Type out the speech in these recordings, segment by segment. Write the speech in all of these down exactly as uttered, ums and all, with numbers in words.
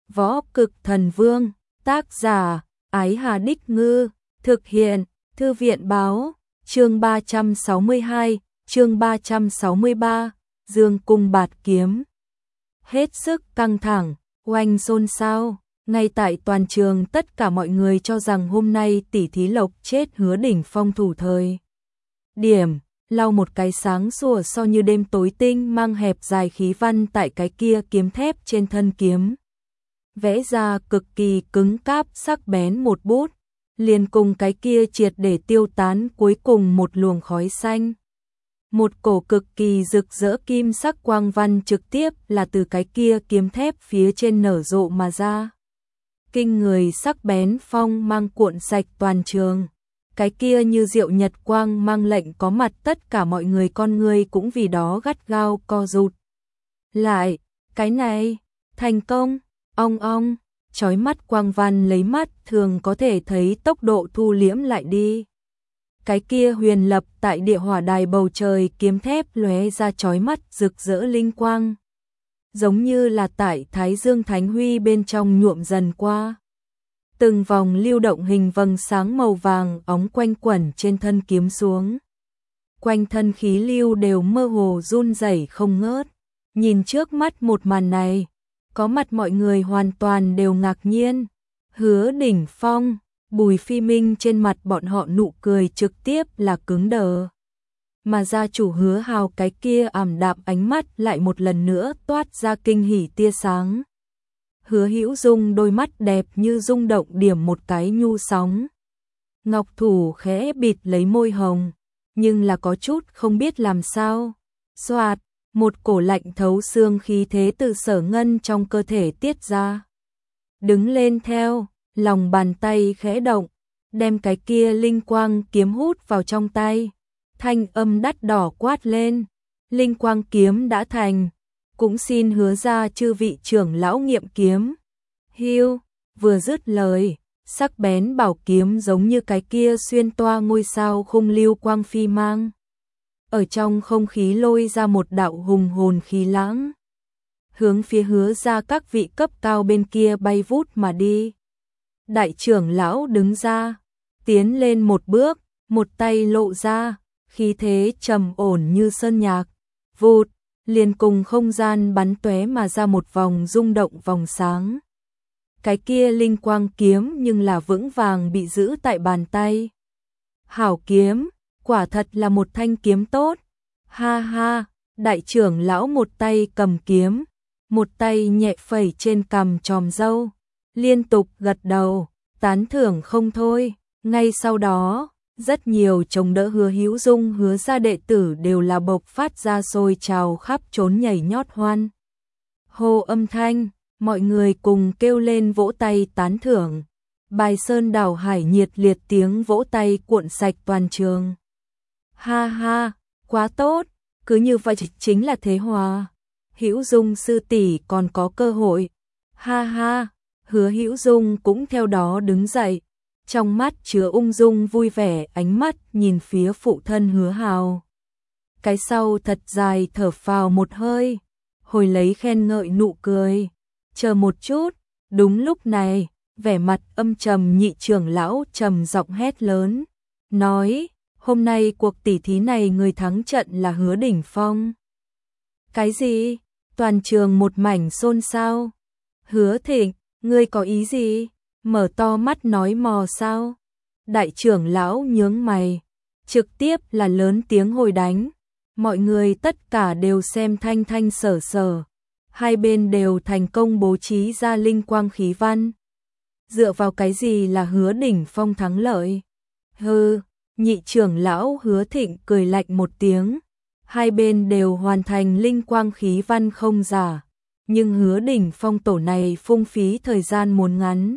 Võ Cực Thần Vương, tác giả, Ái Hà Đích Ngư, thực hiện, Thư viện Báo, chương ba trăm sáu mươi hai, chương ba trăm sáu mươi ba, Dương Cung Bạt Kiếm. Hết sức căng thẳng, oanh xôn xao, ngay tại toàn trường tất cả mọi người cho rằng hôm nay tỷ thí lộc chết Hứa Đỉnh Phong thủ thời. Điểm, lau một cái sáng sủa so như đêm tối tinh mang hẹp dài khí văn tại cái kia kiếm thép trên thân kiếm. Vẽ ra cực kỳ cứng cáp sắc bén một bút, liền cùng cái kia triệt để tiêu tán cuối cùng một luồng khói xanh. Một cổ cực kỳ rực rỡ kim sắc quang văn trực tiếp là từ cái kia kiếm thép phía trên nở rộ mà ra. Kinh người sắc bén phong mang cuộn sạch toàn trường. Cái kia như diệu nhật quang mang lệnh có mặt tất cả mọi người con người cũng vì đó gắt gao co rụt. Lại, cái này, thành công, ong ong, chói mắt quang văn lấy mắt thường có thể thấy tốc độ thu liễm lại đi. Cái kia huyền lập tại địa hỏa đài bầu trời kiếm thép lóe ra chói mắt rực rỡ linh quang. Giống như là tại Thái Dương Thánh Huy bên trong nhuộm dần qua. Từng vòng lưu động hình vầng sáng màu vàng óng quanh quẩn trên thân kiếm xuống. Quanh thân khí lưu đều mơ hồ run rẩy không ngớt. Nhìn trước mắt một màn này, có mặt mọi người hoàn toàn đều ngạc nhiên. Hứa Đỉnh Phong, Bùi Phi Minh trên mặt bọn họ nụ cười trực tiếp là cứng đờ. Mà gia chủ Hứa Hào cái kia ảm đạm ánh mắt lại một lần nữa toát ra kinh hỉ tia sáng. Hứa Hữu Dung đôi mắt đẹp như rung động điểm một cái nhu sóng. Ngọc thủ khẽ bịt lấy môi hồng, nhưng là có chút không biết làm sao. Xoạt, một cổ lạnh thấu xương khí thế từ Sở Ngân trong cơ thể tiết ra. Đứng lên theo, lòng bàn tay khẽ động, đem cái kia linh quang kiếm hút vào trong tay. Thanh âm đắt đỏ quát lên, linh quang kiếm đã thành, cũng xin hứa ra chư vị trưởng lão nghiệm kiếm. Hiu, vừa dứt lời, sắc bén bảo kiếm giống như cái kia xuyên toa ngôi sao khung lưu quang phi mang. Ở trong không khí lôi ra một đạo hùng hồn khí lãng. Hướng phía hứa ra các vị cấp cao bên kia bay vút mà đi. Đại trưởng lão đứng ra, tiến lên một bước, một tay lộ ra, khí thế trầm ổn như sơn nhạc. Vụt, liền cùng không gian bắn tóe mà ra một vòng rung động vòng sáng. Cái kia linh quang kiếm nhưng là vững vàng bị giữ tại bàn tay. Hảo kiếm, quả thật là một thanh kiếm tốt. Ha ha, đại trưởng lão một tay cầm kiếm, một tay nhẹ phẩy trên cằm tròm râu, liên tục gật đầu, tán thưởng không thôi. Ngay sau đó, rất nhiều chống đỡ Hứa Hữu Dung Hứa ra đệ tử đều là bộc phát ra sôi trào khắp trốn nhảy nhót hoan. Hô âm thanh, mọi người cùng kêu lên vỗ tay tán thưởng. Bài sơn đảo hải nhiệt liệt tiếng vỗ tay cuộn sạch toàn trường. Ha ha, quá tốt, cứ như vậy chính là thế hòa. Hữu Dung sư tỷ còn có cơ hội. Ha ha, Hứa Hữu Dung cũng theo đó đứng dậy. Trong mắt chứa ung dung vui vẻ, ánh mắt nhìn phía phụ thân Hứa Hào. Cái sau thật dài thở phào một hơi, hồi lấy khen ngợi nụ cười. Chờ một chút, đúng lúc này, vẻ mặt âm trầm nhị trưởng lão trầm giọng hét lớn, nói, hôm nay cuộc tỷ thí này người thắng trận là Hứa Đỉnh Phong. Cái gì? Toàn trường một mảnh xôn xao. Hứa Thịnh, ngươi có ý gì? Mở to mắt nói mò sao? Đại trưởng lão nhướng mày, trực tiếp là lớn tiếng hồi đánh. Mọi người tất cả đều xem thanh thanh sở sở. Hai bên đều thành công bố trí ra linh quang khí văn. Dựa vào cái gì là Hứa Đỉnh Phong thắng lợi? Hừ, nhị trưởng lão Hứa Thịnh cười lạnh một tiếng. Hai bên đều hoàn thành linh quang khí văn không giả. Nhưng Hứa Đỉnh Phong tổ này phung phí thời gian muốn ngắn.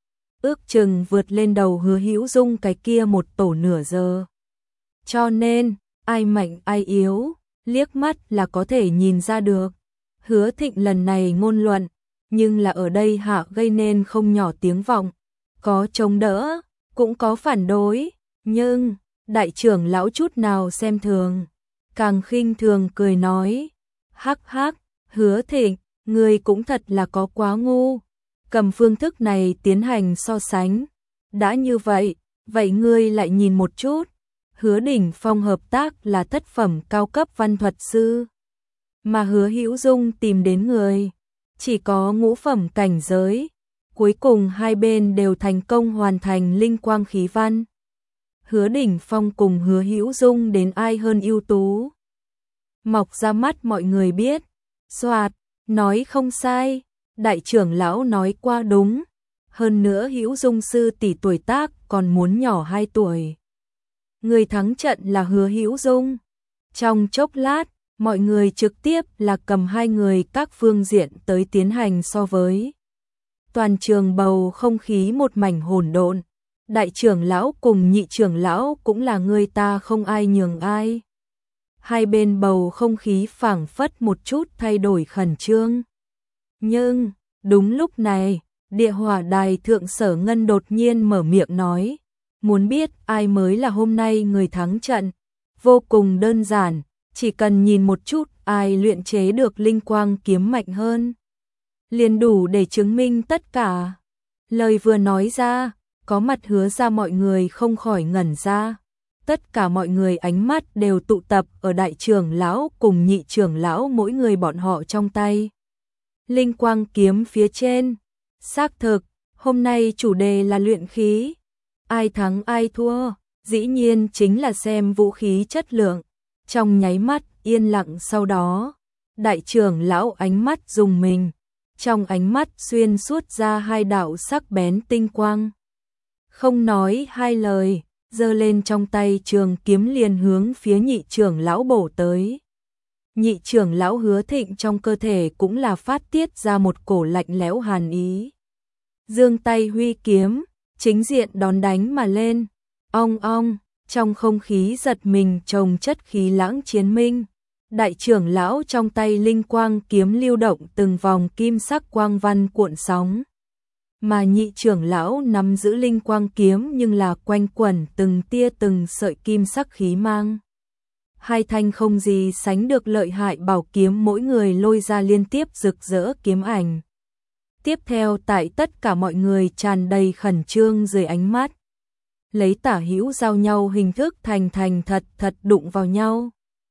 Ước chừng vượt lên đầu Hứa Hữu Dung cái kia một tổ nửa giờ. Cho nên, ai mạnh ai yếu, liếc mắt là có thể nhìn ra được. Hứa Thịnh lần này ngôn luận, nhưng là ở đây hạ gây nên không nhỏ tiếng vọng. Có chống đỡ, cũng có phản đối, nhưng đại trưởng lão chút nào xem thường. Càng khinh thường cười nói, hắc hắc, Hứa Thịnh, ngươi cũng thật là có quá ngu. cầm phương thức này tiến hành so sánh. Đã như vậy, vậy ngươi lại nhìn một chút, Hứa Đỉnh Phong hợp tác là thất phẩm cao cấp văn thuật sư, mà Hứa Hữu Dung tìm đến người chỉ có ngũ phẩm cảnh giới. Cuối cùng hai bên đều thành công hoàn thành linh quang khí văn. Hứa Đỉnh Phong cùng Hứa Hữu Dung đến ai hơn ưu tú? Mọc ra mắt mọi người biết. Soạt, nói không sai, đại trưởng lão nói qua đúng. Hơn nữa Hữu Dung sư tỷ tuổi tác còn muốn nhỏ hai tuổi. Người thắng trận là Hứa Hữu Dung. Trong chốc lát, mọi người trực tiếp là cầm hai người các phương diện tới tiến hành so với. Toàn trường bầu không khí một mảnh hỗn độn. Đại trưởng lão cùng nhị trưởng lão cũng là người ta không ai nhường ai. Hai bên bầu không khí phảng phất một chút thay đổi khẩn trương. Nhưng, đúng lúc này, địa hỏa đài thượng Sở Ngân đột nhiên mở miệng nói. Muốn biết ai mới là hôm nay người thắng trận. Vô cùng đơn giản, chỉ cần nhìn một chút ai luyện chế được linh quang kiếm mạnh hơn. Liền đủ để chứng minh tất cả. Lời vừa nói ra, có mặt Hứa ra mọi người không khỏi ngẩn ra. Tất cả mọi người ánh mắt đều tụ tập ở đại trưởng lão cùng nhị trưởng lão mỗi người bọn họ trong tay. Linh quang kiếm phía trên. Xác thực, hôm nay chủ đề là luyện khí. Ai thắng ai thua, dĩ nhiên chính là xem vũ khí chất lượng. Trong nháy mắt yên lặng sau đó, đại trưởng lão ánh mắt rùng mình. Trong ánh mắt xuyên suốt ra hai đạo sắc bén tinh quang. Không nói hai lời, giơ lên trong tay trường kiếm liền hướng phía nhị trưởng lão bổ tới. Nhị trưởng lão Hứa Thịnh trong cơ thể cũng là phát tiết ra một cổ lạnh lẽo hàn ý. Giương tay huy kiếm, chính diện đón đánh mà lên. Ong ong, trong không khí giật mình trồng chất khí lãng chiến minh. Đại trưởng lão trong tay linh quang kiếm lưu động từng vòng kim sắc quang văn cuộn sóng. Mà nhị trưởng lão nắm giữ linh quang kiếm nhưng là quanh quẩn từng tia từng sợi kim sắc khí mang. Hai thanh không gì sánh được lợi hại bảo kiếm mỗi người lôi ra liên tiếp rực rỡ kiếm ảnh. Tiếp theo tại tất cả mọi người tràn đầy khẩn trương dưới ánh mắt. Lấy tả hữu giao nhau hình thức thành thành thật thật đụng vào nhau.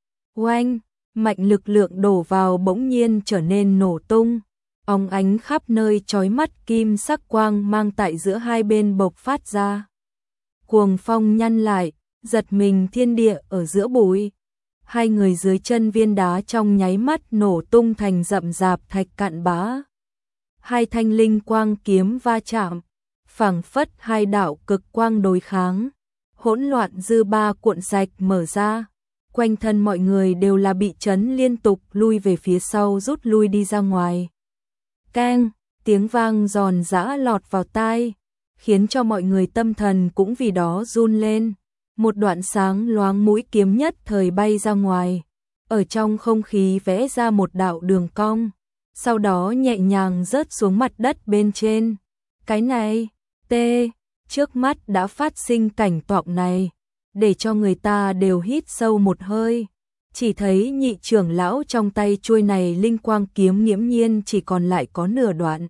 Oanh! Mạnh lực lượng đổ vào bỗng nhiên trở nên nổ tung, óng ánh khắp nơi chói mắt kim sắc quang mang tại giữa hai bên bộc phát ra. Cuồng phong nhăn lại, giật mình thiên địa ở giữa bụi. Hai người dưới chân viên đá trong nháy mắt nổ tung thành rậm rạp thạch cạn bã. Hai thanh linh quang kiếm va chạm, phảng phất hai đạo cực quang đối kháng. Hỗn loạn dư ba cuộn sạch mở ra. Quanh thân mọi người đều là bị chấn liên tục lui về phía sau rút lui đi ra ngoài. Keng, tiếng vang giòn giã lọt vào tai, khiến cho mọi người tâm thần cũng vì đó run lên. Một đoạn sáng loáng mũi kiếm nhất thời bay ra ngoài, ở trong không khí vẽ ra một đạo đường cong, sau đó nhẹ nhàng rớt xuống mặt đất bên trên. Cái này, tê, trước mắt đã phát sinh cảnh tượng này. Để cho người ta đều hít sâu một hơi. Chỉ thấy nhị trưởng lão trong tay chuôi này linh quang kiếm nghiễm nhiên chỉ còn lại có nửa đoạn.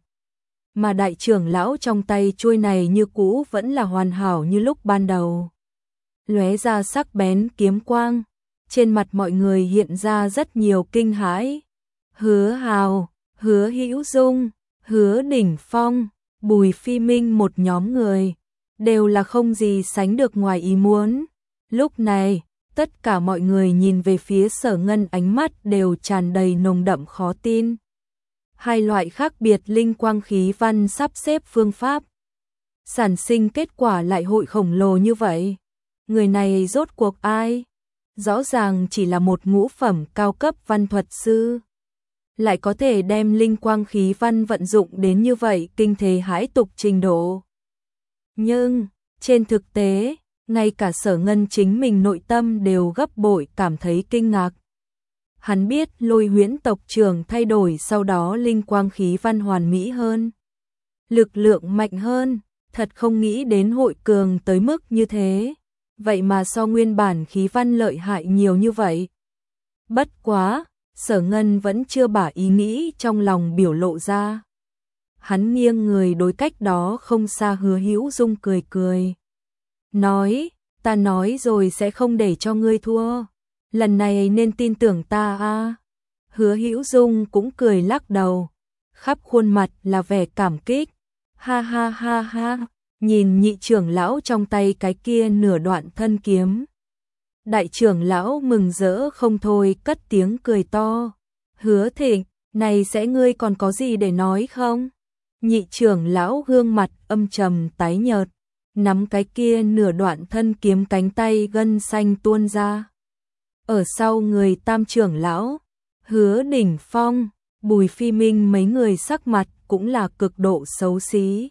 Mà đại trưởng lão trong tay chuôi này như cũ vẫn là hoàn hảo như lúc ban đầu. Lóe ra sắc bén kiếm quang. Trên mặt mọi người hiện ra rất nhiều kinh hãi. Hứa Hào, Hứa Hữu Dung, Hứa Đỉnh Phong, Bùi Phi Minh một nhóm người. Đều là không gì sánh được ngoài ý muốn. Lúc này, tất cả mọi người nhìn về phía Sở Ngân ánh mắt đều tràn đầy nồng đậm khó tin. Hai loại khác biệt linh quang khí văn sắp xếp phương pháp. Sản sinh kết quả lại hội khổng lồ như vậy. Người này rốt cuộc ai? Rõ ràng chỉ là một ngũ phẩm cao cấp văn thuật sư. Lại có thể đem linh quang khí văn vận dụng đến như vậy kinh thế hãi tục trình độ. Nhưng, trên thực tế, ngay cả Sở Ngân chính mình nội tâm đều gấp bội cảm thấy kinh ngạc. Hắn biết Lôi Huyễn tộc trưởng thay đổi sau đó linh quang khí văn hoàn mỹ hơn. Lực lượng mạnh hơn, thật không nghĩ đến hội cường tới mức như thế. Vậy mà so nguyên bản khí văn lợi hại nhiều như vậy. Bất quá, Sở Ngân vẫn chưa bả ý nghĩ trong lòng biểu lộ ra. hắn nghiêng người đối cách đó không xa Hứa Hữu Dung cười cười. Nói, ta nói rồi sẽ không để cho ngươi thua. Lần này nên tin tưởng ta a. Hứa Hữu Dung cũng cười lắc đầu, khắp khuôn mặt là vẻ cảm kích. Ha ha ha ha, nhìn nhị trưởng lão trong tay cái kia nửa đoạn thân kiếm. Đại trưởng lão mừng rỡ không thôi, cất tiếng cười to. Hứa Thịnh, này sẽ ngươi còn có gì để nói không? Nhị trưởng lão gương mặt âm trầm tái nhợt, nắm cái kia nửa đoạn thân kiếm, cánh tay gân xanh tuôn ra. Ở sau người tam trưởng lão, Hứa Đỉnh Phong, Bùi Phi Minh mấy người sắc mặt cũng là cực độ xấu xí.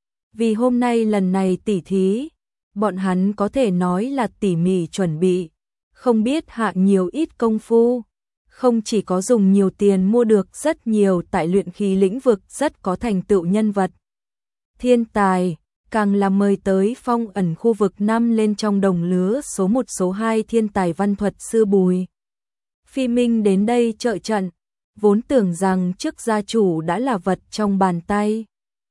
Vì hôm nay lần này tỉ thí, bọn hắn có thể nói là tỉ mỉ chuẩn bị, không biết hạ nhiều ít công phu, không chỉ có dùng nhiều tiền mua được rất nhiều tại luyện khí lĩnh vực rất có thành tựu nhân vật. Thiên tài, càng là mời tới phong ẩn khu vực năm lên trong đồng lứa số một số hai thiên tài văn thuật sư Bùi Phi Minh đến đây trợ trận, vốn tưởng rằng trước gia chủ đã là vật trong bàn tay.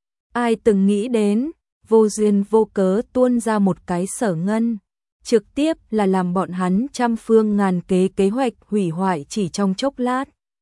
Ai từng nghĩ đến, vô duyên vô cớ tuôn ra một cái Sở Ngân, trực tiếp là làm bọn hắn trăm phương ngàn kế kế hoạch hủy hoại chỉ trong chốc lát.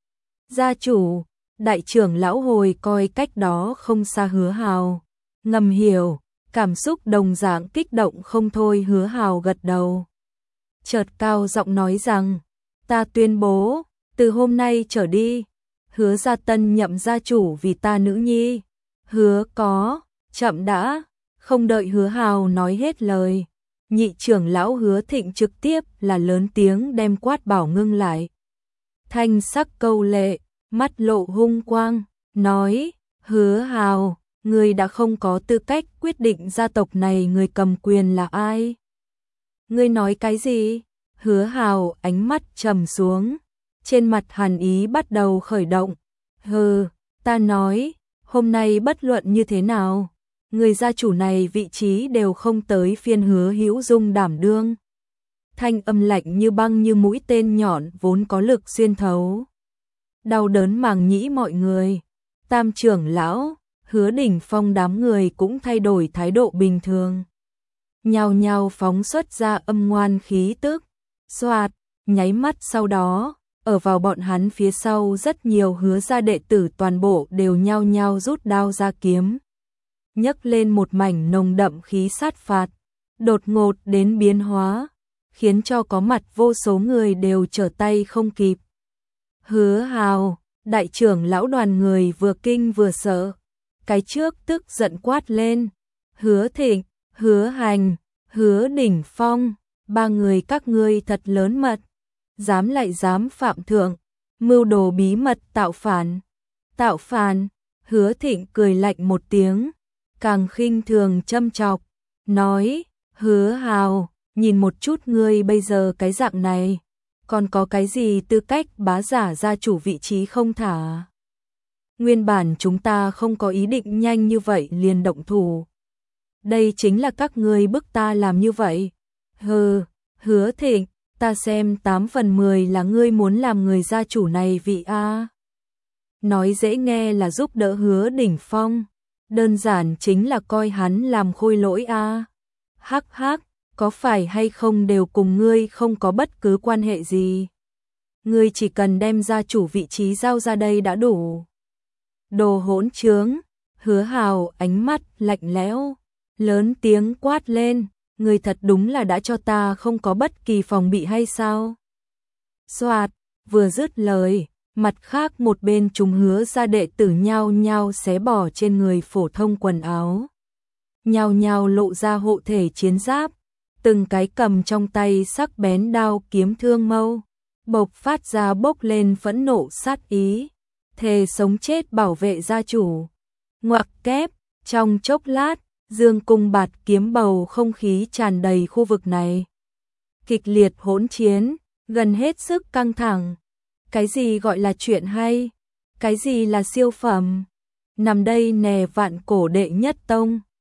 Gia chủ, đại trưởng lão hồi coi cách đó không xa Hứa Hào, ngầm hiểu, cảm xúc đồng dạng kích động không thôi. Hứa Hào gật đầu, chợt cao giọng nói rằng, ta tuyên bố, từ hôm nay trở đi, Hứa gia tân nhậm gia chủ vì ta nữ nhi. Hứa có, chậm đã, không đợi Hứa Hào nói hết lời, nhị trưởng lão Hứa Thịnh trực tiếp là lớn tiếng đem quát bảo ngưng lại. Thanh sắc câu lệ, mắt lộ hung quang, nói, Hứa Hào, ngươi đã không có tư cách quyết định gia tộc này người cầm quyền là ai. Ngươi nói cái gì? Hứa Hào ánh mắt trầm xuống, trên mặt hàn ý bắt đầu khởi động. Hừ, ta nói, hôm nay bất luận như thế nào, người gia chủ này vị trí đều không tới phiên Hứa Hữu Dung đảm đương. Thanh âm lạnh như băng như mũi tên nhọn vốn có lực xuyên thấu. Đau đớn màng nhĩ mọi người. Tam trưởng lão, Hứa Đỉnh Phong đám người cũng thay đổi thái độ bình thường. Nhao nhao phóng xuất ra âm ngoan khí tức. Xoạt, nháy mắt sau đó, ở vào bọn hắn phía sau rất nhiều Hứa gia đệ tử toàn bộ đều nhao nhao rút đao ra kiếm. Nhấc lên một mảnh nồng đậm khí sát phạt, đột ngột đến biến hóa, khiến cho có mặt vô số người đều trở tay không kịp. Hứa Hào, đại trưởng lão đoàn người vừa kinh vừa sợ, cái trước tức giận quát lên, Hứa Thịnh, Hứa Hành, Hứa Đỉnh Phong, ba người các ngươi thật lớn mật, dám lại dám phạm thượng, mưu đồ bí mật tạo phản. Tạo phản? Hứa Thịnh cười lạnh một tiếng, càng khinh thường châm chọc, nói, Hứa Hào, nhìn một chút ngươi bây giờ cái dạng này, còn có cái gì tư cách bá giả gia chủ vị trí không thả? Nguyên bản chúng ta không có ý định nhanh như vậy liền động thủ. Đây chính là các ngươi bức ta làm như vậy. Hừ, Hứa Thịnh, ta xem tám phần mười là ngươi muốn làm người gia chủ này vị a. Nói dễ nghe là giúp đỡ Hứa Đỉnh Phong, đơn giản chính là coi hắn làm khôi lỗi a. Hắc hắc, có phải hay không đều cùng ngươi không có bất cứ quan hệ gì. Ngươi chỉ cần đem gia chủ vị trí giao ra đây đã đủ. Đồ hỗn trướng, Hứa Hào ánh mắt lạnh lẽo, lớn tiếng quát lên, ngươi thật đúng là đã cho ta không có bất kỳ phòng bị hay sao? Xoạt, vừa dứt lời, mặt khác một bên chúng Hứa gia đệ tử nhao nhao xé bỏ trên người phổ thông quần áo, nhao nhao lộ ra hộ thể chiến giáp, từng cái cầm trong tay sắc bén đao kiếm thương mâu, bộc phát ra bốc lên phẫn nộ sát ý, thề sống chết bảo vệ gia chủ. Ngoặc kép, trong chốc lát, dương cung bạt kiếm bầu không khí tràn đầy khu vực này. Kịch liệt hỗn chiến, gần hết sức căng thẳng. Cái gì gọi là chuyện hay? Cái gì là siêu phẩm? Nằm đây nè vạn cổ đệ nhất tông,